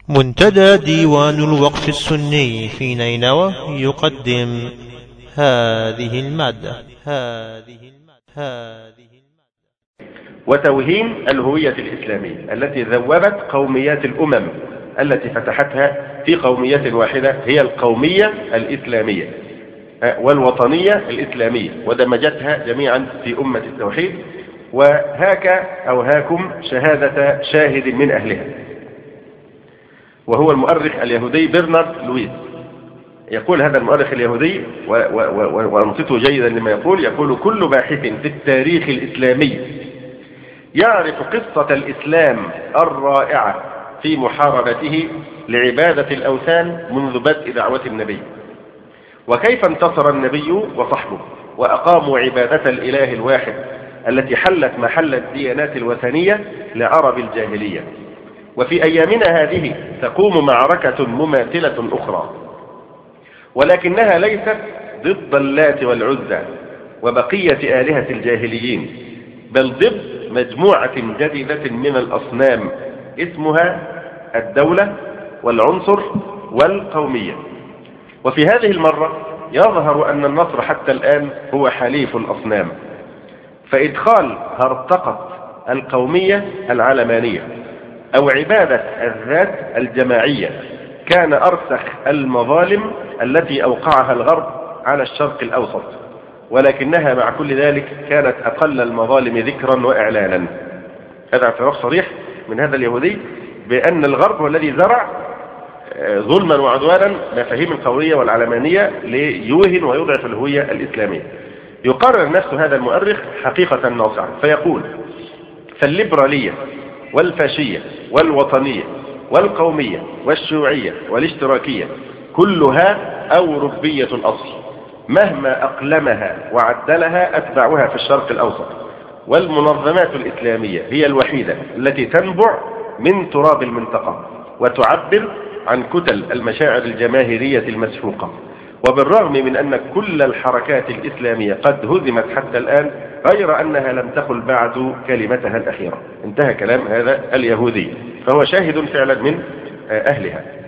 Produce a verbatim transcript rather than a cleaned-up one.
منتدى ديوان الوقف السني في نينوى يقدم هذه المادة هذه المادة هذه المادة وتوهين الهوية الإسلامية التي ذوبت قوميات الأمم التي فتحتها في قومية واحدة، هي القومية الإسلامية والوطنية الإسلامية، ودمجتها جميعا في أمة التوحيد. وهاك أو هاكم شهادة شاهد من أهلها، وهو المؤرخ اليهودي برنارد لويس. يقول هذا المؤرخ اليهودي، وأنصتوا جيدا لما يقول، يقول: كل باحث في التاريخ الإسلامي يعرف قصة الإسلام الرائعة في محاربته لعبادة الأوثان منذ بدء دعوة النبي، وكيف انتصر النبي وصحبه وأقاموا عبادة الإله الواحد التي حلت محل الديانات الوثنية لعرب الجاهلية. وفي أيامنا هذه تقوم معركة مماثلة أخرى، ولكنها ليست ضد اللات والعزى وبقية آلهة الجاهليين، بل ضد مجموعة جديدة من الأصنام اسمها الدولة والعنصر والقومية. وفي هذه المرة يظهر أن النصر حتى الآن هو حليف الأصنام، فإدخال هرطقة القومية العلمانية أو عبادة الذات الجماعية كان أرسخ المظالم التي أوقعها الغرب على الشرق الأوسط، ولكنها مع كل ذلك كانت أقل المظالم ذكرا وإعلانا. هذا اعتراف صريح من هذا اليهودي بأن الغرب هو الذي زرع ظلما وعدوانا مفاهيم القومية والعلمانية ليوهن ويضعف الهوية الإسلامية. يقرر نفس هذا المؤرخ حقيقة ناصعة فيقول: فالليبرالية والفاشية والوطنية والقومية والشيوعية والاشتراكية كلها أوروبية الأصل، مهما أقلمها وعدلها أتباعها في الشرق الأوسط، والمنظمات الإسلامية هي الوحيدة التي تنبع من تراب المنطقة وتعبر عن كتل المشاعر الجماهيرية المسحوقة. وبالرغم من أن كل الحركات الإسلامية قد هزمت حتى الآن، غير أنها لم تقل بعد كلمتها الأخيرة. انتهى كلام هذا اليهودي، فهو شاهد فعلا من أهلها.